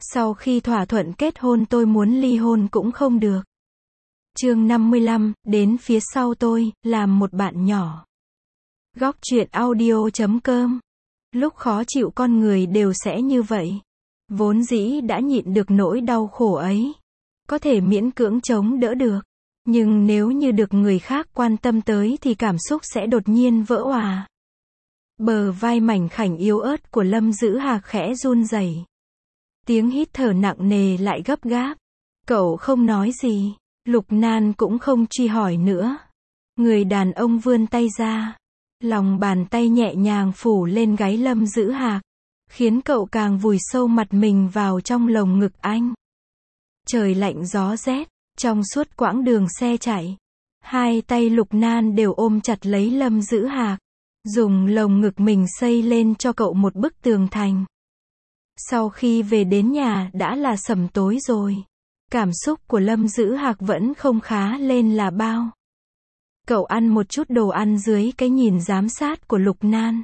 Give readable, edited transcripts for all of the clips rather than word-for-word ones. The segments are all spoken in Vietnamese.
Sau khi thỏa thuận kết hôn tôi muốn ly hôn cũng không được. Chương 55, đến phía sau tôi, làm một bạn nhỏ. Góc truyện audio.com. Lúc khó chịu con người đều sẽ như vậy. Vốn dĩ đã nhịn được nỗi đau khổ ấy. Có thể miễn cưỡng chống đỡ được. Nhưng nếu như được người khác quan tâm tới thì cảm xúc sẽ đột nhiên vỡ òa. Bờ vai mảnh khảnh yếu ớt của Lâm Dữ Hạc khẽ run rẩy. Tiếng hít thở nặng nề lại gấp gáp. Cậu không nói gì. Lục Nan cũng không truy hỏi nữa. Người đàn ông vươn tay ra. Lòng bàn tay nhẹ nhàng phủ lên gáy Lâm Dữ Hạc. Khiến cậu càng vùi sâu mặt mình vào trong lồng ngực anh. Trời lạnh gió rét. Trong suốt quãng đường xe chạy. Hai tay Lục Nan đều ôm chặt lấy Lâm Dữ Hạc. Dùng lồng ngực mình xây lên cho cậu một bức tường thành. Sau khi về đến nhà đã là sẩm tối rồi. Cảm xúc của Lâm Dữ Hạc vẫn không khá lên là bao. Cậu ăn một chút đồ ăn dưới cái nhìn giám sát của Lục Nan.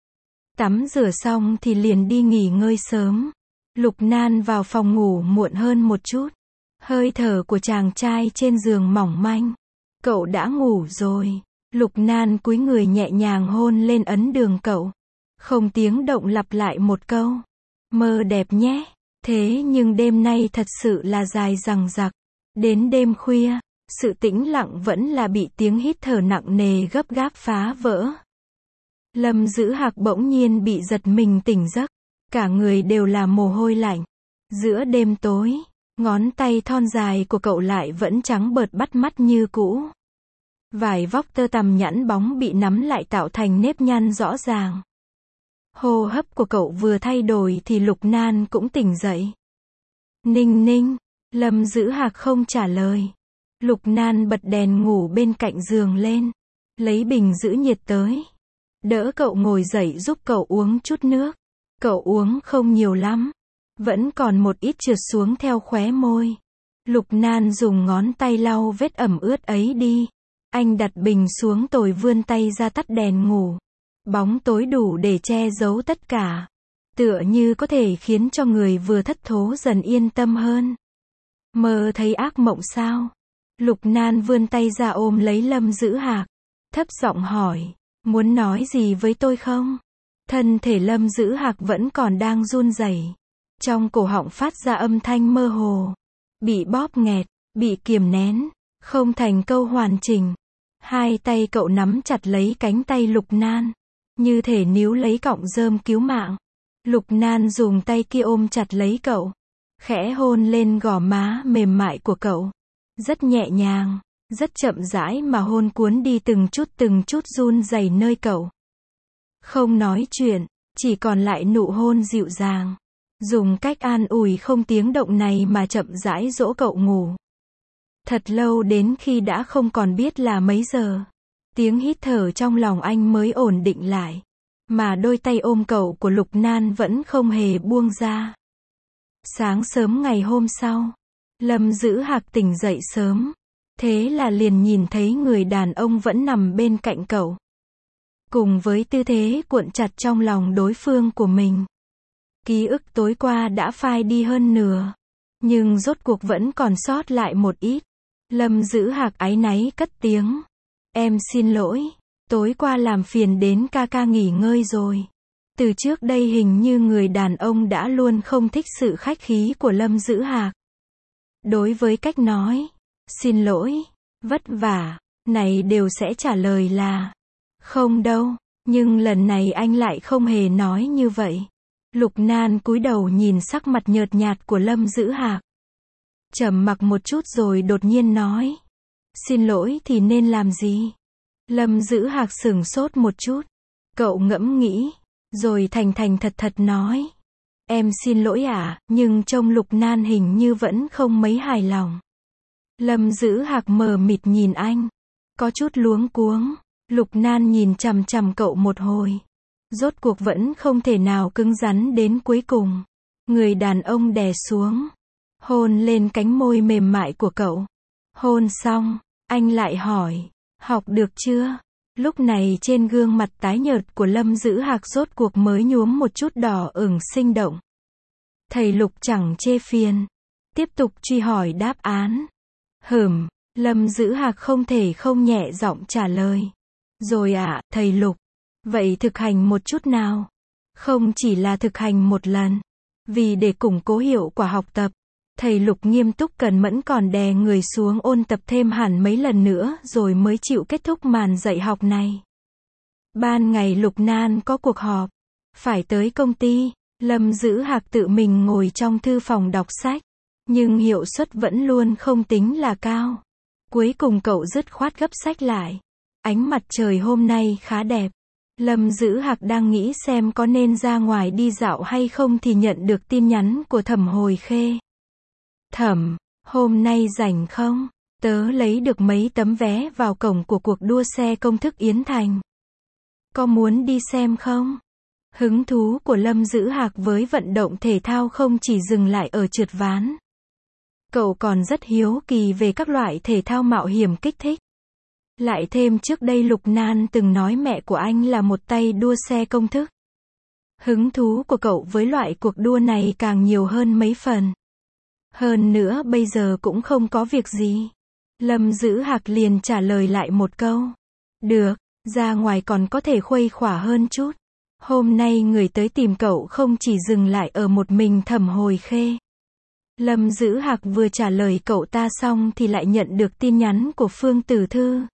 Tắm rửa xong thì liền đi nghỉ ngơi sớm. Lục Nan vào phòng ngủ muộn hơn một chút. Hơi thở của chàng trai trên giường mỏng manh. Cậu đã ngủ rồi. Lục Nan cúi người nhẹ nhàng hôn lên ấn đường cậu. Không tiếng động lặp lại một câu. Mơ đẹp nhé. Thế nhưng đêm nay thật sự là dài dằng dặc. Đến đêm khuya, sự tĩnh lặng vẫn là bị tiếng hít thở nặng nề gấp gáp phá vỡ. Lâm Dữ Hạc bỗng nhiên bị giật mình tỉnh giấc. Cả người đều là mồ hôi lạnh. Giữa đêm tối, ngón tay thon dài của cậu lại vẫn trắng bợt bắt mắt như cũ. Vài vóc tơ tằm nhẵn bóng bị nắm lại tạo thành nếp nhăn rõ ràng. Hô hấp của cậu vừa thay đổi thì Lục Nan cũng tỉnh dậy. Ninh ninh, Lâm Dữ Hạc không trả lời. Lục Nan bật đèn ngủ bên cạnh giường lên. Lấy bình giữ nhiệt tới. Đỡ cậu ngồi dậy giúp cậu uống chút nước. Cậu uống không nhiều lắm. Vẫn còn một ít trượt xuống theo khóe môi. Lục Nan dùng ngón tay lau vết ẩm ướt ấy đi. Anh đặt bình xuống rồi vươn tay ra tắt đèn ngủ. Bóng tối đủ để che giấu tất cả. Tựa như có thể khiến cho người vừa thất thố dần yên tâm hơn. Mơ thấy ác mộng sao? Lục Nan vươn tay ra ôm lấy Lâm Dữ Hạc. Thấp giọng hỏi, muốn nói gì với tôi không? Thân thể Lâm Dữ Hạc vẫn còn đang run rẩy. Trong cổ họng phát ra âm thanh mơ hồ. Bị bóp nghẹt, bị kiềm nén, không thành câu hoàn chỉnh. Hai tay cậu nắm chặt lấy cánh tay Lục Nan. Như thể níu lấy cọng rơm cứu mạng. Lục Nan dùng tay kia ôm chặt lấy cậu. Khẽ hôn lên gò má mềm mại của cậu. Rất nhẹ nhàng, rất chậm rãi mà hôn cuốn đi từng chút run rẩy nơi cậu. Không nói chuyện, chỉ còn lại nụ hôn dịu dàng. Dùng cách an ủi không tiếng động này mà chậm rãi dỗ cậu ngủ. Thật lâu đến khi đã không còn biết là mấy giờ. Tiếng hít thở trong lòng anh mới ổn định lại. Mà đôi tay ôm cậu của Lục Nan vẫn không hề buông ra. Sáng sớm ngày hôm sau, Lâm Dữ Hạc tỉnh dậy sớm. Thế là liền nhìn thấy người đàn ông vẫn nằm bên cạnh cậu. Cùng với tư thế cuộn chặt trong lòng đối phương của mình. Ký ức tối qua đã phai đi hơn nửa. Nhưng rốt cuộc vẫn còn sót lại một ít. Lâm Dữ Hạc áy náy cất tiếng. Em xin lỗi. Tối qua làm phiền đến ca ca nghỉ ngơi rồi. Từ trước đây hình như người đàn ông đã luôn không thích sự khách khí của Lâm Dữ Hạc. Đối với cách nói, xin lỗi, vất vả, này đều sẽ trả lời là không đâu. Nhưng lần này anh lại không hề nói như vậy. Lục Nan cúi đầu nhìn sắc mặt nhợt nhạt của Lâm Dữ Hạc. Trầm mặc một chút rồi đột nhiên nói. Xin lỗi thì nên làm gì? Lâm Dữ Hạc sửng sốt một chút. Cậu ngẫm nghĩ. Rồi thành thật nói. Em xin lỗi ạ, nhưng trông Lục Nan hình như vẫn không mấy hài lòng. Lâm Dữ Hạc mờ mịt nhìn anh. Có chút luống cuống. Lục Nan nhìn chằm chằm cậu một hồi. Rốt cuộc vẫn không thể nào cứng rắn đến cuối cùng. Người đàn ông đè xuống. Hôn lên cánh môi mềm mại của cậu. Hôn xong, anh lại hỏi. Học được chưa? Lúc này trên gương mặt tái nhợt của Lâm Dữ Hạc rốt cuộc mới nhuốm một chút đỏ ửng sinh động. Thầy Lục chẳng chê phiền. Tiếp tục truy hỏi đáp án. Lâm Dữ Hạc không thể không nhẹ giọng trả lời. Rồi ạ, thầy Lục. Vậy thực hành một chút nào. Không chỉ là thực hành một lần. Vì để củng cố hiệu quả học tập, thầy Lục nghiêm túc cần mẫn còn đè người xuống ôn tập thêm hẳn mấy lần nữa rồi mới chịu kết thúc màn dạy học này. Ban ngày Lục Nan có cuộc họp. Phải tới công ty, Lâm Dữ Hạc tự mình ngồi trong thư phòng đọc sách. Nhưng hiệu suất vẫn luôn không tính là cao. Cuối cùng cậu dứt khoát gấp sách lại. Ánh mặt trời hôm nay khá đẹp. Lâm Dữ Hạc đang nghĩ xem có nên ra ngoài đi dạo hay không thì nhận được tin nhắn của Thẩm Hồi Khê. Thẩm, hôm nay rảnh không? Tớ lấy được mấy tấm vé vào cổng của cuộc đua xe công thức Yến Thành. Có muốn đi xem không? Hứng thú của Lâm Dữ Hạc với vận động thể thao không chỉ dừng lại ở trượt ván. Cậu còn rất hiếu kỳ về các loại thể thao mạo hiểm kích thích. Lại thêm trước đây Lục Nan từng nói mẹ của anh là một tay đua xe công thức. Hứng thú của cậu với loại cuộc đua này càng nhiều hơn mấy phần. Hơn nữa bây giờ cũng không có việc gì. Lâm Dữ Hạc liền trả lời lại một câu. Được, ra ngoài còn có thể khuây khỏa hơn chút. Hôm nay người tới tìm cậu không chỉ dừng lại ở một mình Thẩm Hồi Khê. Lâm Dữ Hạc vừa trả lời cậu ta xong thì lại nhận được tin nhắn của Phương Tử Thư.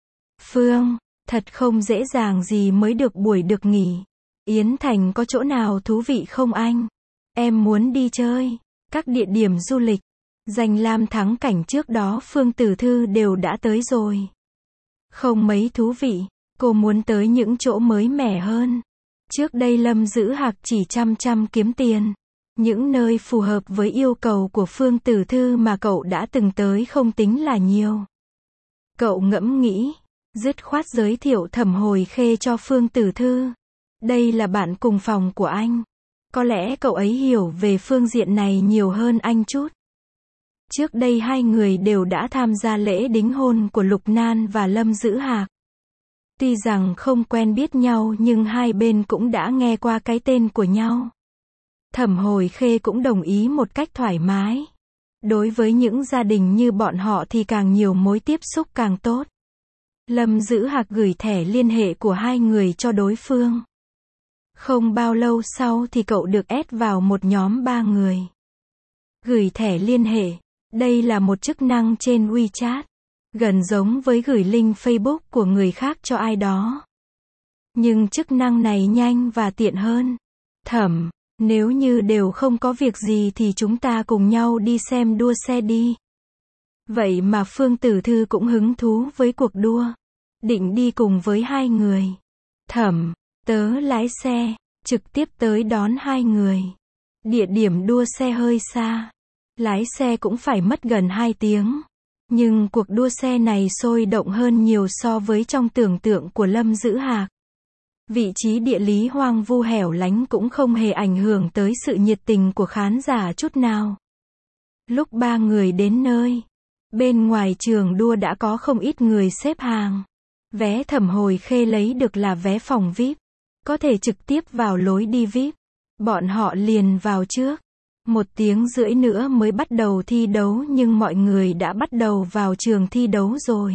Phương, thật không dễ dàng gì mới được buổi được nghỉ. Yến Thành có chỗ nào thú vị không anh? Em muốn đi chơi. Các địa điểm du lịch, danh lam thắng cảnh trước đó Phương Tử Thư đều đã tới rồi. Không mấy thú vị, cô muốn tới những chỗ mới mẻ hơn. Trước đây Lâm Dữ Hạc chỉ chăm kiếm tiền. Những nơi phù hợp với yêu cầu của Phương Tử Thư mà cậu đã từng tới không tính là nhiều. Cậu ngẫm nghĩ, dứt khoát giới thiệu Thẩm Hồi Khê cho Phương Tử Thư. Đây là bạn cùng phòng của anh. Có lẽ cậu ấy hiểu về phương diện này nhiều hơn anh chút. Trước đây hai người đều đã tham gia lễ đính hôn của Lục Nan và Lâm Dữ Hạc. Tuy rằng không quen biết nhau nhưng hai bên cũng đã nghe qua cái tên của nhau. Thẩm Hồi Khê cũng đồng ý một cách thoải mái. Đối với những gia đình như bọn họ thì càng nhiều mối tiếp xúc càng tốt. Lâm Dữ Hạc gửi thẻ liên hệ của hai người cho đối phương. Không bao lâu sau thì cậu được ép vào một nhóm 3 người. Gửi thẻ liên hệ. Đây là một chức năng trên WeChat. Gần giống với gửi link Facebook của người khác cho ai đó. Nhưng chức năng này nhanh và tiện hơn. Thẩm, nếu như đều không có việc gì thì chúng ta cùng nhau đi xem đua xe đi. Vậy mà Phương Tử Thư cũng hứng thú với cuộc đua. Định đi cùng với hai người. Thẩm, tớ lái xe, trực tiếp tới đón hai người. Địa điểm đua xe hơi xa. Lái xe cũng phải mất gần 2 tiếng. Nhưng cuộc đua xe này sôi động hơn nhiều so với trong tưởng tượng của Lâm Dữ Hạc. Vị trí địa lý hoang vu hẻo lánh cũng không hề ảnh hưởng tới sự nhiệt tình của khán giả chút nào. Lúc 3 người đến nơi, bên ngoài trường đua đã có không ít người xếp hàng. Vé Thẩm Hồi Khê lấy được là vé phòng VIP. Có thể trực tiếp vào lối đi VIP. Bọn họ liền vào trước. 1 tiếng rưỡi nữa mới bắt đầu thi đấu nhưng mọi người đã bắt đầu vào trường thi đấu rồi.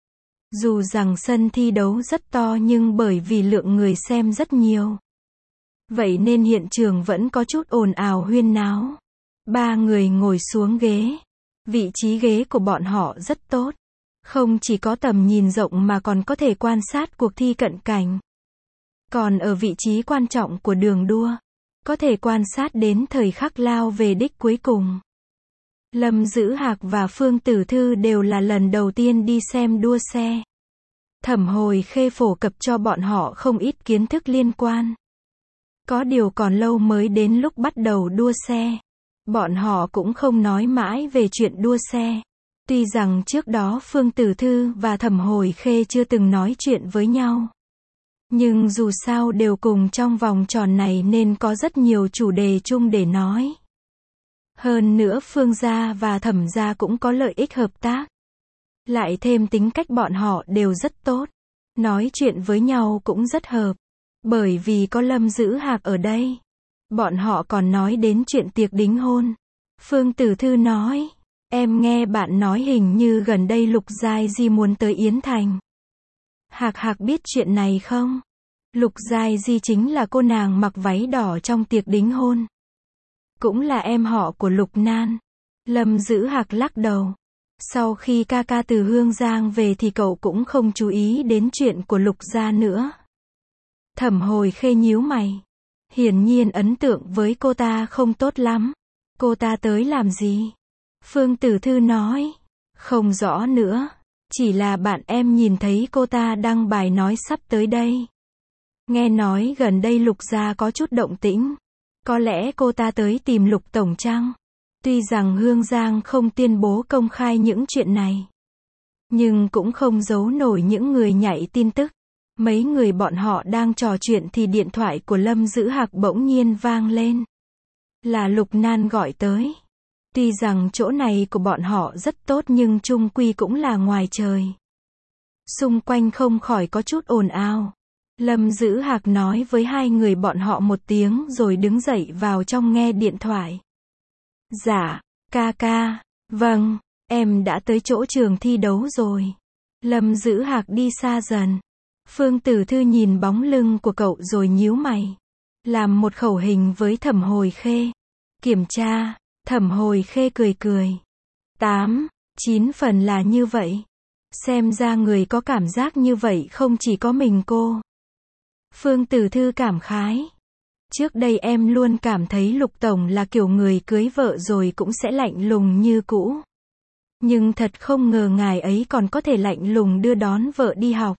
Dù rằng sân thi đấu rất to nhưng bởi vì lượng người xem rất nhiều. Vậy nên hiện trường vẫn có chút ồn ào huyên náo. 3 người ngồi xuống ghế. Vị trí ghế của bọn họ rất tốt. Không chỉ có tầm nhìn rộng mà còn có thể quan sát cuộc thi cận cảnh. Còn ở vị trí quan trọng của đường đua, có thể quan sát đến thời khắc lao về đích cuối cùng. Lâm Dữ Hạc và Phương Tử Thư đều là lần đầu tiên đi xem đua xe. Thẩm Hồi Khê phổ cập cho bọn họ không ít kiến thức liên quan. Có điều còn lâu mới đến lúc bắt đầu đua xe. Bọn họ cũng không nói mãi về chuyện đua xe. Tuy rằng trước đó Phương Tử Thư và Thẩm Hồi Khê chưa từng nói chuyện với nhau. Nhưng dù sao đều cùng trong vòng tròn này nên có rất nhiều chủ đề chung để nói. Hơn nữa Phương gia và Thẩm gia cũng có lợi ích hợp tác. Lại thêm tính cách bọn họ đều rất tốt. Nói chuyện với nhau cũng rất hợp. Bởi vì có Lâm Dữ Hạc ở đây. Bọn họ còn nói đến chuyện tiệc đính hôn. Phương Tử Thư nói, em nghe bạn nói hình như gần đây Lục Giai Di muốn tới Yến Thành. Hạc Hạc biết chuyện này không? Lục Giai Di chính là cô nàng mặc váy đỏ trong tiệc đính hôn. Cũng là em họ của Lục Nan. Lâm Dữ Hạc lắc đầu. Sau khi ca ca từ Hương Giang về thì cậu cũng không chú ý đến chuyện của Lục gia nữa. Thẩm Hồi Khê nhíu mày. Hiển nhiên ấn tượng với cô ta không tốt lắm. Cô ta tới làm gì? Phương Tử Thư nói. Không rõ nữa. Chỉ là bạn em nhìn thấy cô ta đăng bài nói sắp tới đây. Nghe nói gần đây Lục gia có chút động tĩnh. Có lẽ cô ta tới tìm Lục tổng chăng? Tuy rằng Hương Giang không tuyên bố công khai những chuyện này, nhưng cũng không giấu nổi những người nhảy tin tức. Mấy người bọn họ đang trò chuyện thì điện thoại của Lâm Dữ Hạc bỗng nhiên vang lên. Là Lục Nan gọi tới. Tuy rằng chỗ này của bọn họ rất tốt nhưng chung quy cũng là ngoài trời. Xung quanh không khỏi có chút ồn ào. Lâm Dữ Hạc nói với hai người bọn họ một tiếng rồi đứng dậy vào trong nghe điện thoại. Dạ, ca ca, vâng, em đã tới chỗ trường thi đấu rồi. Lâm Dữ Hạc đi xa dần. Phương Tử Thư nhìn bóng lưng của cậu rồi nhíu mày. Làm một khẩu hình với Thẩm Hồi Khê. Kiểm tra, Thẩm Hồi Khê cười cười. 8, 9 phần là như vậy. Xem ra người có cảm giác như vậy không chỉ có mình cô. Phương Tử Thư cảm khái. Trước đây em luôn cảm thấy Lục tổng là kiểu người cưới vợ rồi cũng sẽ lạnh lùng như cũ. Nhưng thật không ngờ ngài ấy còn có thể lạnh lùng đưa đón vợ đi học.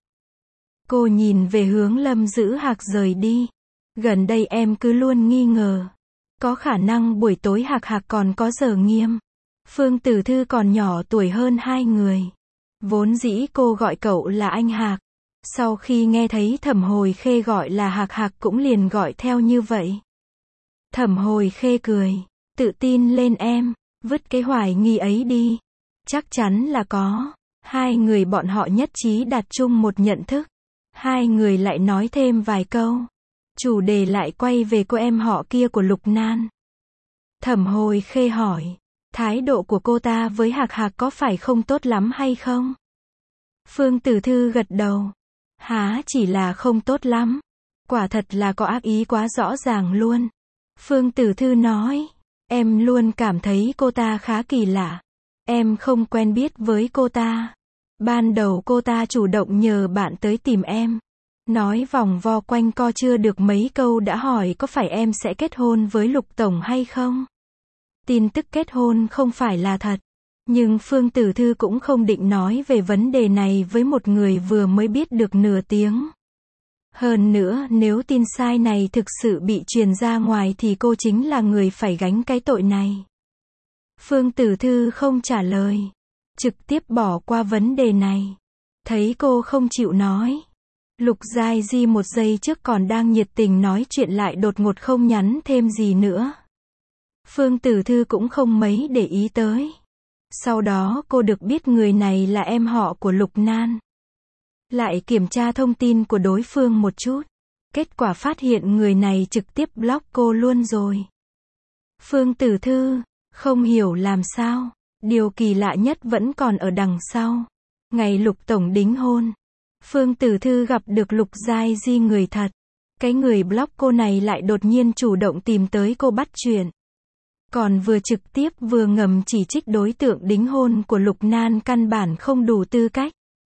Cô nhìn về hướng Lâm Dữ Hạc rời đi. Gần đây em cứ luôn nghi ngờ. Có khả năng buổi tối Hạc Hạc còn có giờ nghiêm. Phương Tử Thư còn nhỏ tuổi hơn hai người. Vốn dĩ cô gọi cậu là anh Hạc. Sau khi nghe thấy Thẩm Hồi Khê gọi là Hạc Hạc cũng liền gọi theo như vậy. Thẩm Hồi Khê cười. Tự tin lên em. Vứt cái hoài nghi ấy đi. Chắc chắn là có. Hai người bọn họ nhất trí đạt chung một nhận thức. Hai người lại nói thêm vài câu. Chủ đề lại quay về cô em họ kia của Lục Nan. Thẩm Hồi Khê hỏi. Thái độ của cô ta với Hạc Hạc có phải không tốt lắm hay không? Phương Tử Thư gật đầu. Há chỉ là không tốt lắm. Quả thật là có ác ý quá rõ ràng luôn. Phương Tử Thư nói. Em luôn cảm thấy cô ta khá kỳ lạ. Em không quen biết với cô ta. Ban đầu cô ta chủ động nhờ bạn tới tìm em. Nói vòng vo quanh co chưa được mấy câu đã hỏi có phải em sẽ kết hôn với Lục tổng hay không? Tin tức kết hôn không phải là thật. Nhưng Phương Tử Thư cũng không định nói về vấn đề này với một người vừa mới biết được nửa tiếng. Hơn nữa, nếu tin sai này thực sự bị truyền ra ngoài thì cô chính là người phải gánh cái tội này. Phương Tử Thư không trả lời. Trực tiếp bỏ qua vấn đề này. Thấy cô không chịu nói. Lục Giai Di một giây trước còn đang nhiệt tình nói chuyện lại đột ngột không nhắn thêm gì nữa. Phương Tử Thư cũng không mấy để ý tới. Sau đó cô được biết người này là em họ của Lục Nan. Lại kiểm tra thông tin của đối phương một chút. Kết quả phát hiện người này trực tiếp block cô luôn rồi. Phương Tử Thư không hiểu làm sao. Điều kỳ lạ nhất vẫn còn ở đằng sau. Ngày Lục tổng đính hôn, Phương Tử Thư gặp được Lục Giai Di người thật. Cái người block cô này lại đột nhiên chủ động tìm tới cô bắt chuyện. Còn vừa trực tiếp vừa ngầm chỉ trích đối tượng đính hôn của Lục Nan căn bản không đủ tư cách.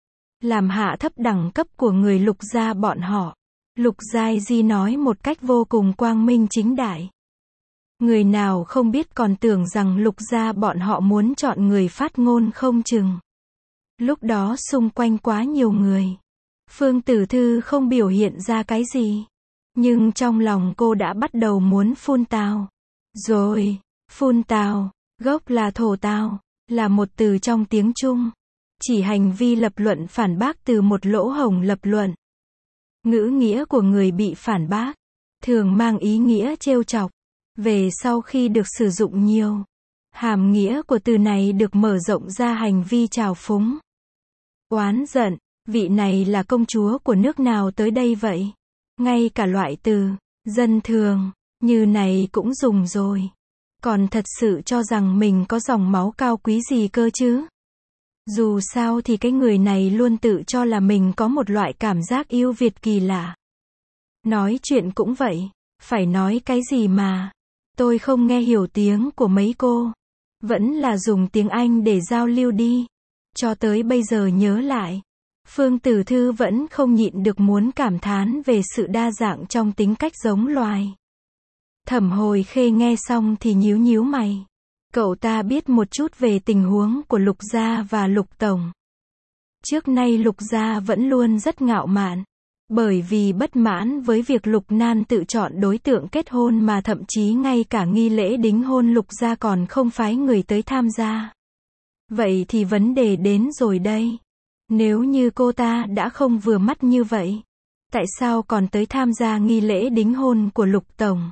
Làm hạ thấp đẳng cấp của người Lục gia bọn họ. Lục Giai Di nói một cách vô cùng quang minh chính đại. Người nào không biết còn tưởng rằng Lục gia bọn họ muốn chọn người phát ngôn không chừng. Lúc đó xung quanh quá nhiều người. Phương Tử Thư không biểu hiện ra cái gì. Nhưng trong lòng cô đã bắt đầu muốn phun tào. Rồi, phun tào, gốc là thổ tào, là một từ trong tiếng Trung. Chỉ hành vi lập luận phản bác từ một lỗ hổng lập luận. Ngữ nghĩa của người bị phản bác thường mang ý nghĩa trêu chọc. Về sau khi được sử dụng nhiều, hàm nghĩa của từ này được mở rộng ra hành vi trào phúng. Oán giận, vị này là công chúa của nước nào tới đây vậy? Ngay cả loại từ dân thường Như này cũng dùng rồi. Còn thật sự cho rằng mình có dòng máu cao quý gì cơ chứ? Dù sao thì cái người này luôn tự cho là mình có một loại cảm giác yêu Việt kỳ lạ. Nói chuyện cũng vậy. Phải nói cái gì mà tôi không nghe hiểu tiếng của mấy cô. Vẫn là dùng tiếng Anh để giao lưu đi. Cho tới bây giờ nhớ lại, Phương Tử Thư vẫn không nhịn được muốn cảm thán về sự đa dạng trong tính cách giống loài. Thẩm Hồi Khê nghe xong thì nhíu nhíu mày. Cậu ta biết một chút về tình huống của Lục Gia và Lục Tổng. Trước nay Lục Gia vẫn luôn rất ngạo mạn. Bởi vì bất mãn với việc Lục Nan tự chọn đối tượng kết hôn mà thậm chí ngay cả nghi lễ đính hôn Lục Gia còn không phái người tới tham gia. Vậy thì vấn đề đến rồi đây. Nếu như cô ta đã không vừa mắt như vậy, tại sao còn tới tham gia nghi lễ đính hôn của Lục Tổng?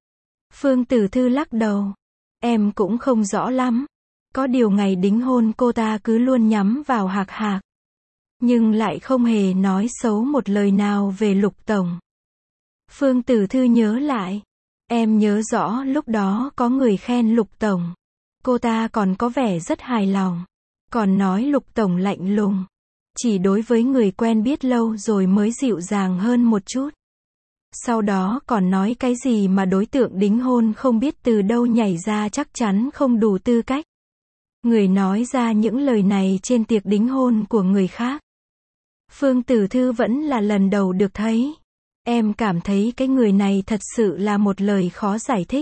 Phương Tử Thư lắc đầu. Em cũng không rõ lắm. Có điều ngày đính hôn cô ta cứ luôn nhắm vào Hạc Hạc. Nhưng lại không hề nói xấu một lời nào về Lục Tổng. Phương Tử Thư nhớ lại. Em nhớ rõ lúc đó có người khen Lục Tổng. Cô ta còn có vẻ rất hài lòng. Còn nói Lục Tổng lạnh lùng. Chỉ đối với người quen biết lâu rồi mới dịu dàng hơn một chút. Sau đó còn nói cái gì mà đối tượng đính hôn không biết từ đâu nhảy ra chắc chắn không đủ tư cách. Người nói ra những lời này trên tiệc đính hôn của người khác. Phương Tử Thư vẫn là lần đầu được thấy. Em cảm thấy cái người này thật sự là một lời khó giải thích.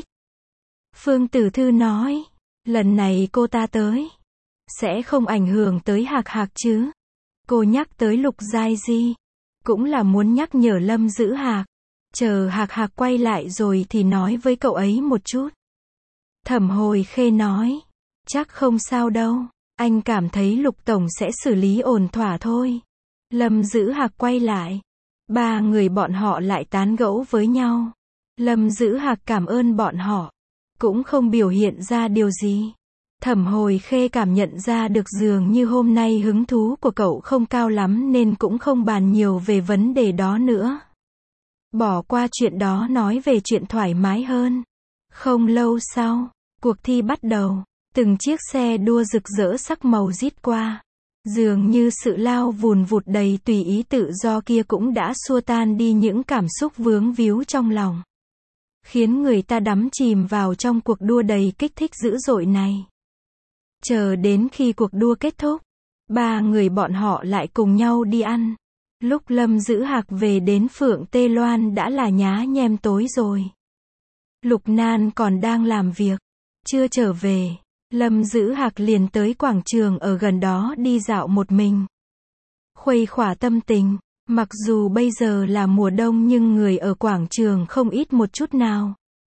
Phương Tử Thư nói, lần này cô ta tới, sẽ không ảnh hưởng tới Hạc Hạc chứ. Cô nhắc tới Lục Giai Di, cũng là muốn nhắc nhở Lâm Giữ Hạc. Chờ Hạc Hạc quay lại rồi thì nói với cậu ấy một chút. Thẩm Hồi Khê nói, chắc không sao đâu, anh cảm thấy Lục Tổng sẽ xử lý ổn thỏa thôi. Lâm Giữ Hạc quay lại. Ba người bọn họ lại tán gẫu với nhau. Lâm Giữ Hạc cảm ơn bọn họ. Cũng không biểu hiện ra điều gì. Thẩm Hồi Khê cảm nhận ra được dường như hôm nay hứng thú của cậu không cao lắm nên cũng không bàn nhiều về vấn đề đó nữa. Bỏ qua chuyện đó nói về chuyện thoải mái hơn. Không lâu sau, cuộc thi bắt đầu. Từng chiếc xe đua rực rỡ sắc màu rít qua. Dường như sự lao vùn vụt đầy tùy ý tự do kia cũng đã xua tan đi những cảm xúc vướng víu trong lòng. Khiến người ta đắm chìm vào trong cuộc đua đầy kích thích dữ dội này. Chờ đến khi cuộc đua kết thúc, ba người bọn họ lại cùng nhau đi ăn. Lúc Lâm Giữ Hạc về đến Phượng Tê Loan đã là nhá nhem tối rồi. Lục Nan còn đang làm việc, chưa trở về. Lâm Giữ Hạc liền tới quảng trường ở gần đó đi dạo một mình. Khuây khỏa tâm tình, mặc dù bây giờ là mùa đông nhưng người ở quảng trường không ít một chút nào.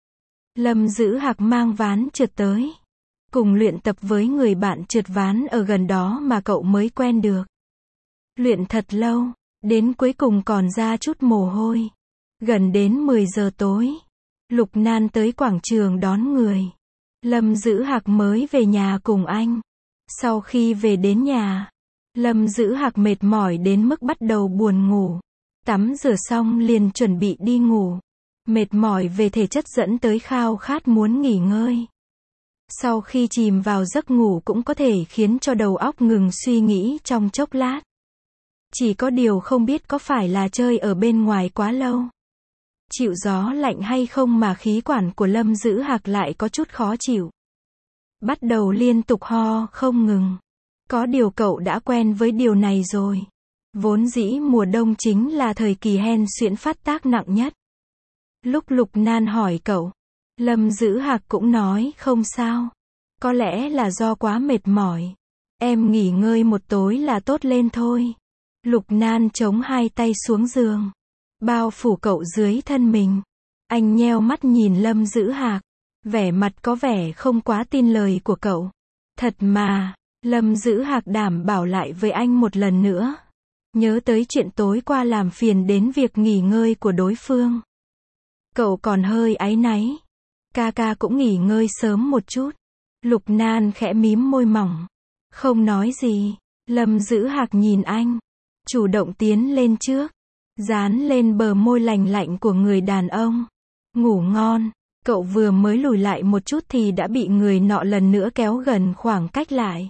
Lâm Giữ Hạc mang ván trượt tới. Cùng luyện tập với người bạn trượt ván ở gần đó mà cậu mới quen được. Luyện thật lâu, đến cuối cùng còn ra chút mồ hôi. Gần đến 10 giờ tối, Lục Nan tới quảng trường đón người. Lâm Giữ Hạc mới về nhà cùng anh. Sau khi về đến nhà, Lâm Giữ Hạc mệt mỏi đến mức bắt đầu buồn ngủ. Tắm rửa xong liền chuẩn bị đi ngủ. Mệt mỏi về thể chất dẫn tới khao khát muốn nghỉ ngơi. Sau khi chìm vào giấc ngủ cũng có thể khiến cho đầu óc ngừng suy nghĩ trong chốc lát. Chỉ có điều không biết có phải là chơi ở bên ngoài quá lâu, chịu gió lạnh hay không mà khí quản của Lâm Giữ Hạc lại có chút khó chịu. Bắt đầu liên tục ho không ngừng. Có điều cậu đã quen với điều này rồi. Vốn dĩ mùa đông chính là thời kỳ hen suyễn phát tác nặng nhất. Lúc Lục Nan hỏi cậu, Lâm Giữ Hạc cũng nói không sao. Có lẽ là do quá mệt mỏi. Em nghỉ ngơi một tối là tốt lên thôi. Lục Nan chống hai tay xuống giường, bao phủ cậu dưới thân mình. Anh nheo mắt nhìn Lâm Giữ Hạc, vẻ mặt có vẻ không quá tin lời của cậu. Thật mà, Lâm Giữ Hạc đảm bảo lại với anh một lần nữa. Nhớ tới chuyện tối qua làm phiền đến việc nghỉ ngơi của đối phương. Cậu còn hơi áy náy. Ca cũng nghỉ ngơi sớm một chút. Lục Nan khẽ mím môi mỏng, không nói gì. Lâm Giữ Hạc nhìn anh, chủ động tiến lên trước, dán lên bờ môi lành lạnh của người đàn ông. Ngủ ngon. Cậu vừa mới lùi lại một chút thì đã bị người nọ lần nữa kéo gần khoảng cách lại.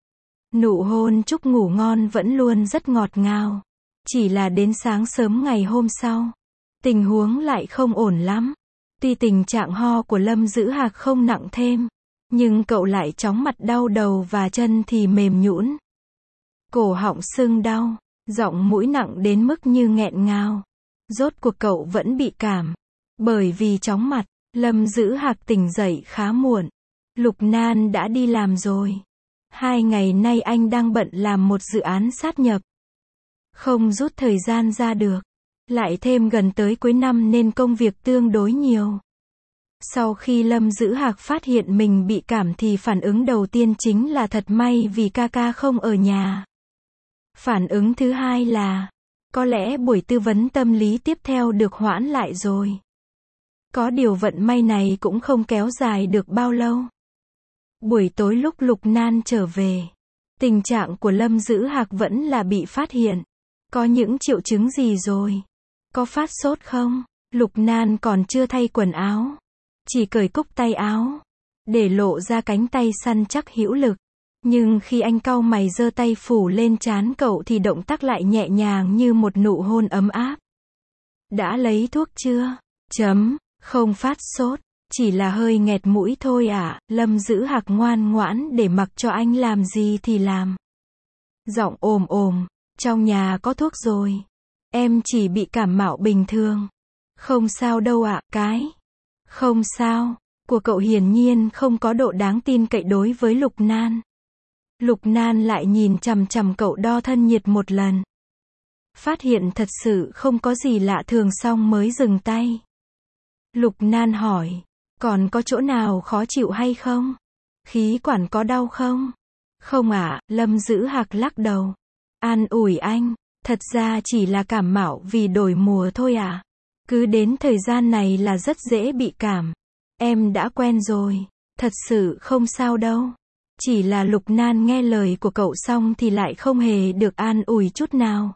Nụ hôn chúc ngủ ngon vẫn luôn rất ngọt ngào. Chỉ là đến sáng sớm ngày hôm sau, tình huống lại không ổn lắm. Tuy tình trạng ho của Lâm Dữ Hạc không nặng thêm, nhưng cậu lại chóng mặt đau đầu và chân thì mềm nhũn. Cổ họng sưng đau, giọng mũi nặng đến mức như nghẹn ngào. Rốt cuộc cậu vẫn bị cảm. Bởi vì chóng mặt, Lâm Dữ Hạc tỉnh dậy khá muộn. Lục Nan đã đi làm rồi. 2 ngày nay anh đang bận làm một dự án sát nhập. Không rút thời gian ra được. Lại thêm gần tới cuối năm nên công việc tương đối nhiều. Sau khi Lâm Dữ Hạc phát hiện mình bị cảm thì phản ứng đầu tiên chính là thật may vì ca ca không ở nhà. Phản ứng thứ hai là, có lẽ buổi tư vấn tâm lý tiếp theo được hoãn lại rồi. Có điều vận may này cũng không kéo dài được bao lâu. Buổi tối lúc Lục Nan trở về, tình trạng của Lâm Dữ Hạc vẫn là bị phát hiện. Có những triệu chứng gì rồi? Có phát sốt không? Lục Nan còn chưa thay quần áo, chỉ cởi cúc tay áo, để lộ ra cánh tay săn chắc hữu lực. Nhưng khi anh cau mày giơ tay phủ lên trán cậu thì động tác lại nhẹ nhàng như một nụ hôn ấm áp. Đã lấy thuốc chưa? Không phát sốt, chỉ là hơi nghẹt mũi thôi ạ. Lâm Dữ Hạc ngoan ngoãn để mặc cho anh làm gì thì làm. Giọng ồm ồm, trong nhà có thuốc rồi. Em chỉ bị cảm mạo bình thường. Không sao đâu ạ, Không sao, của cậu hiển nhiên không có độ đáng tin cậy đối với Lục Nan. Lục Nan lại nhìn chằm chằm cậu đo thân nhiệt một lần. Phát hiện thật sự không có gì lạ thường xong mới dừng tay. Lục Nan hỏi, còn có chỗ nào khó chịu hay không? Khí quản có đau không? Không ạ, Lâm Dữ Hạc lắc đầu. An ủi anh, thật ra chỉ là cảm mạo vì đổi mùa thôi ạ. Cứ đến thời gian này là rất dễ bị cảm. Em đã quen rồi, thật sự không sao đâu. Chỉ là Lục Nan nghe lời của cậu xong thì lại không hề được an ủi chút nào.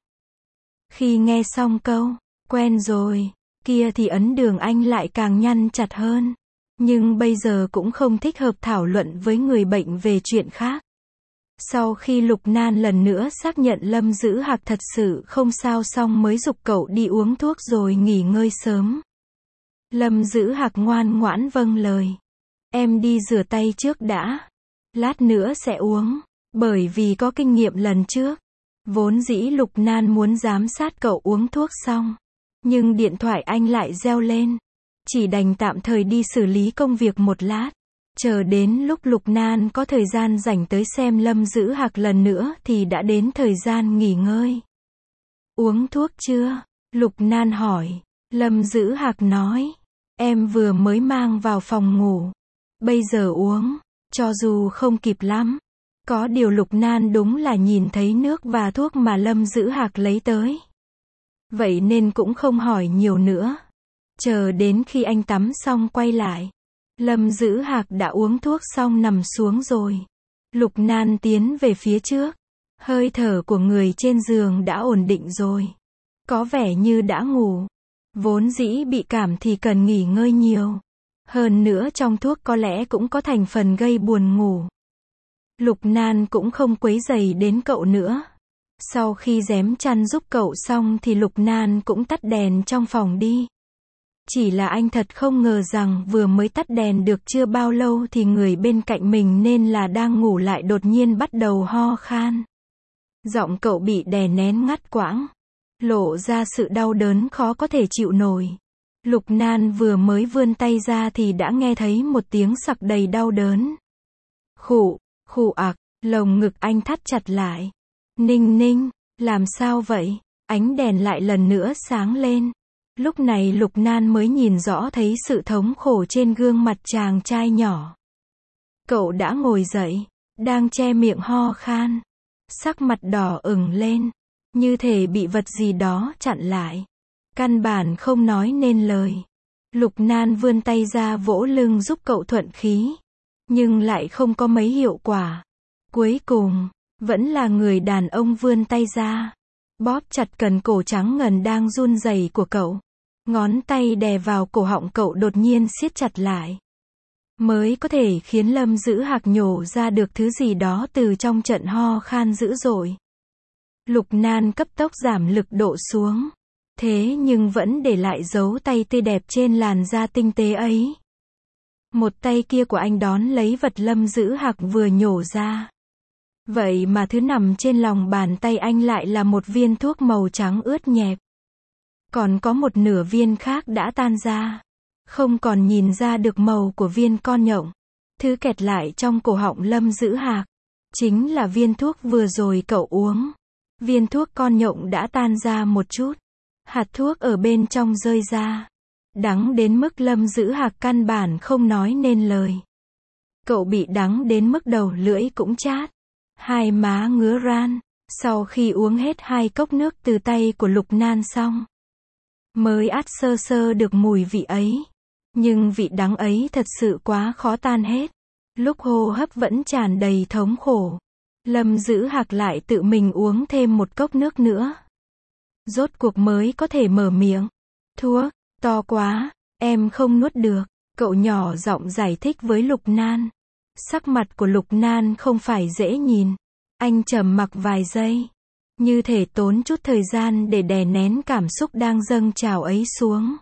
Khi nghe xong câu, quen rồi, kia thì ấn đường anh lại càng nhăn chặt hơn. Nhưng bây giờ cũng không thích hợp thảo luận với người bệnh về chuyện khác. Sau khi Lục Nan lần nữa xác nhận Lâm Dữ Hạc thật sự không sao xong mới giục cậu đi uống thuốc rồi nghỉ ngơi sớm. Lâm Dữ Hạc ngoan ngoãn vâng lời. Em đi rửa tay trước đã. Lát nữa sẽ uống. Bởi vì có kinh nghiệm lần trước. Vốn dĩ Lục Nan muốn giám sát cậu uống thuốc xong. Nhưng điện thoại anh lại reo lên. Chỉ đành tạm thời đi xử lý công việc một lát. Chờ đến lúc Lục Nan có thời gian rảnh tới xem Lâm Dữ Hạc lần nữa thì đã đến thời gian nghỉ ngơi. Uống thuốc chưa? Lục Nan hỏi. Lâm Dữ Hạc nói. Em vừa mới mang vào phòng ngủ. Bây giờ uống. Cho dù không kịp lắm. Có điều Lục Nan đúng là nhìn thấy nước và thuốc mà Lâm Dữ Hạc lấy tới. Vậy nên cũng không hỏi nhiều nữa. Chờ đến khi anh tắm xong quay lại. Lâm Dữ Hạc đã uống thuốc xong nằm xuống rồi. Lục Nan tiến về phía trước. Hơi thở của người trên giường đã ổn định rồi. Có vẻ như đã ngủ. Vốn dĩ bị cảm thì cần nghỉ ngơi nhiều. Hơn nữa trong thuốc có lẽ cũng có thành phần gây buồn ngủ. Lục Nan cũng không quấy rầy đến cậu nữa. Sau khi rém chăn giúp cậu xong thì Lục Nan cũng tắt đèn trong phòng đi. Chỉ là anh thật không ngờ rằng vừa mới tắt đèn được chưa bao lâu thì người bên cạnh mình nên là đang ngủ lại đột nhiên bắt đầu ho khan. Giọng cậu bị đè nén ngắt quãng, lộ ra sự đau đớn khó có thể chịu nổi. Lục Nan vừa mới vươn tay ra thì đã nghe thấy một tiếng sặc đầy đau đớn. Khụ ạc, lồng ngực anh thắt chặt lại. Ninh, làm sao vậy? Ánh đèn lại lần nữa sáng lên. Lúc này Lục Nan mới nhìn rõ thấy sự thống khổ trên gương mặt chàng trai nhỏ. Cậu đã ngồi dậy, đang che miệng ho khan. Sắc mặt đỏ ửng lên, như thể bị vật gì đó chặn lại. Căn bản không nói nên lời. Lục Nan vươn tay ra vỗ lưng giúp cậu thuận khí. Nhưng lại không có mấy hiệu quả. Cuối cùng, vẫn là người đàn ông vươn tay ra. Bóp chặt cần cổ trắng ngần đang run rẩy của cậu. Ngón tay đè vào cổ họng cậu đột nhiên siết chặt lại. Mới có thể khiến Lâm Dữ Hạc nhổ ra được thứ gì đó từ trong trận ho khan dữ dội. Lục Nan cấp tốc giảm lực độ xuống. Thế nhưng vẫn để lại dấu tay tươi đẹp trên làn da tinh tế ấy. Một tay kia của anh đón lấy vật Lâm Dữ Hạc vừa nhổ ra. Vậy mà thứ nằm trên lòng bàn tay anh lại là một viên thuốc màu trắng ướt nhẹp. Còn có một nửa viên khác đã tan ra. Không còn nhìn ra được màu của viên con nhộng. Thứ kẹt lại trong cổ họng Lâm Dữ Hạc. Chính là viên thuốc vừa rồi cậu uống. Viên thuốc con nhộng đã tan ra một chút. Hạt thuốc ở bên trong rơi ra. Đắng đến mức Lâm Dữ Hạc căn bản không nói nên lời. Cậu bị đắng đến mức đầu lưỡi cũng chát. Hai má ngứa ran. Sau khi uống hết 2 cốc nước từ tay của Lục Nan xong. Mới át sơ sơ được mùi vị ấy. Nhưng vị đắng ấy thật sự quá khó tan hết. Lúc hô hấp vẫn tràn đầy thống khổ. Lâm Dữ Hạc lại tự mình uống thêm một cốc nước nữa. Rốt cuộc mới có thể mở miệng. Thuốc, to quá, em không nuốt được. Cậu nhỏ giọng giải thích với Lục Nan. Sắc mặt của Lục Nan không phải dễ nhìn. Anh trầm mặc vài giây. Như thể tốn chút thời gian để đè nén cảm xúc đang dâng trào ấy xuống.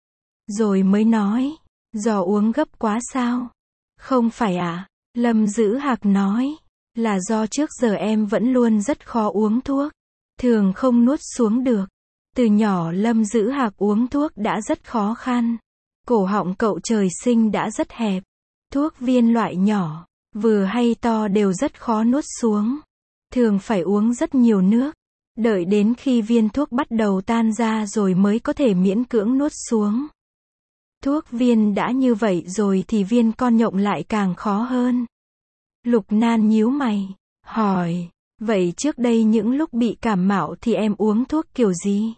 Rồi mới nói, do uống gấp quá sao? Không phải ạ. Lâm Dữ Hạc nói, là do trước giờ em vẫn luôn rất khó uống thuốc. Thường không nuốt xuống được. Từ nhỏ Lâm Dữ Hạc uống thuốc đã rất khó khăn. Cổ họng cậu trời sinh đã rất hẹp. Thuốc viên loại nhỏ, vừa hay to đều rất khó nuốt xuống. Thường phải uống rất nhiều nước. Đợi đến khi viên thuốc bắt đầu tan ra rồi mới có thể miễn cưỡng nuốt xuống. Thuốc viên đã như vậy rồi thì viên con nhộng lại càng khó hơn. Lục Nan nhíu mày, hỏi, vậy trước đây những lúc bị cảm mạo thì em uống thuốc kiểu gì?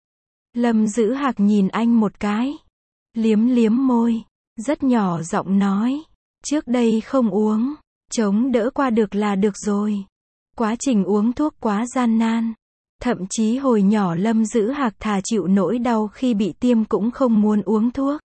Lâm Dữ Hạc nhìn anh một cái. Liếm liếm môi, rất nhỏ giọng nói, trước đây không uống, chống đỡ qua được là được rồi. Quá trình uống thuốc quá gian nan. Thậm chí hồi nhỏ Lâm Dữ Hạc thà chịu nỗi đau khi bị tiêm cũng không muốn uống thuốc.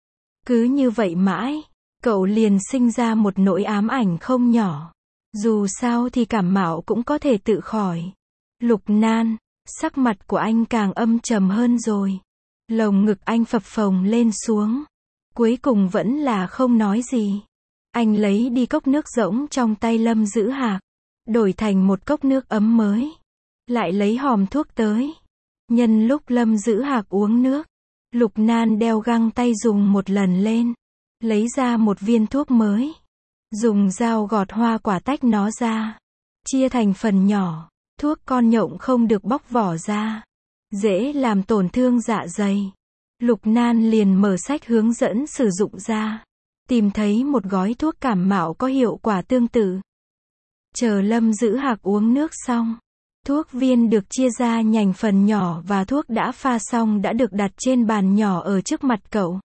Cứ như vậy mãi, cậu liền sinh ra một nỗi ám ảnh không nhỏ. Dù sao thì cảm mạo cũng có thể tự khỏi. Lục Nan, sắc mặt của anh càng âm trầm hơn rồi. Lồng ngực anh phập phồng lên xuống. Cuối cùng vẫn là không nói gì. Anh lấy đi cốc nước rỗng trong tay Lâm Dữ Hạc. Đổi thành một cốc nước ấm mới. Lại lấy hòm thuốc tới. Nhân lúc Lâm Dữ Hạc uống nước, Lục Nan đeo găng tay dùng một lần lên. Lấy ra một viên thuốc mới. Dùng dao gọt hoa quả tách nó ra. Chia thành phần nhỏ. Thuốc con nhộng không được bóc vỏ ra. Dễ làm tổn thương dạ dày. Lục Nan liền mở sách hướng dẫn sử dụng ra. Tìm thấy một gói thuốc cảm mạo có hiệu quả tương tự. Chờ Lâm Dữ Hạc uống nước xong. Thuốc viên được chia ra nhành phần nhỏ và thuốc đã pha xong đã được đặt trên bàn nhỏ ở trước mặt cậu.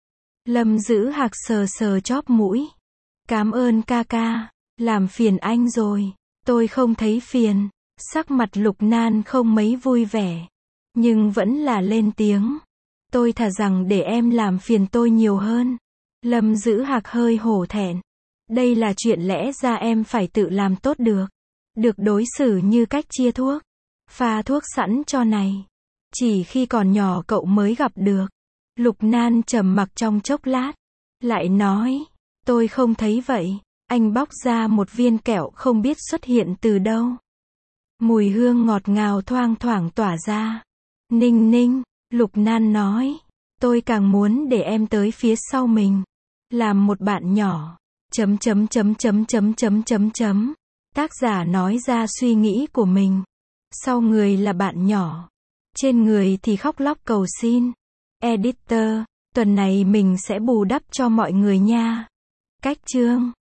Lâm Dữ Hạc sờ sờ chóp mũi. Cảm ơn ca ca, làm phiền anh rồi. Tôi không thấy phiền. Sắc mặt Lục Nan không mấy vui vẻ. Nhưng vẫn là lên tiếng. Tôi thà rằng để em làm phiền tôi nhiều hơn. Lâm Dữ Hạc hơi hổ thẹn. Đây là chuyện lẽ ra em phải tự làm tốt được. Được đối xử như cách chia thuốc. Pha thuốc sẵn cho này. Chỉ khi còn nhỏ cậu mới gặp được. Lục Nan trầm mặc trong chốc lát. Lại nói. Tôi không thấy vậy. Anh bóc ra một viên kẹo không biết xuất hiện từ đâu. Mùi hương ngọt ngào thoang thoảng tỏa ra. Ninh ninh. Lục Nan nói. Tôi càng muốn để em tới phía sau mình. Làm một bạn nhỏ. Chấm chấm chấm chấm chấm chấm chấm chấm. Tác giả nói ra suy nghĩ của mình. Sau người là bạn nhỏ. Trên người thì khóc lóc cầu xin. Editor, tuần này mình sẽ bù đắp cho mọi người nha. Cách chương